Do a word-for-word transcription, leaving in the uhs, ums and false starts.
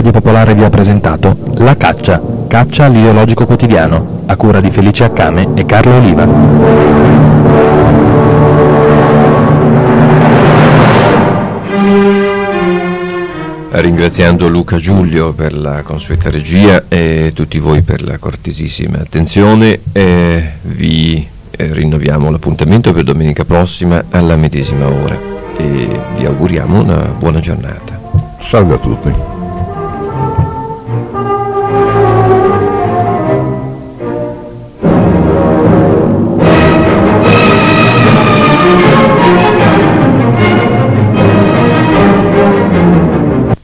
Radio Popolare vi ha presentato La Caccia, caccia all'ideologico quotidiano, a cura di Felice Accame e Carlo Oliva. Ringraziando Luca Giulio per la consueta regia e tutti voi per la cortesissima attenzione, eh, vi eh, rinnoviamo l'appuntamento per domenica prossima alla medesima ora e vi auguriamo una buona giornata. Salve a tutti.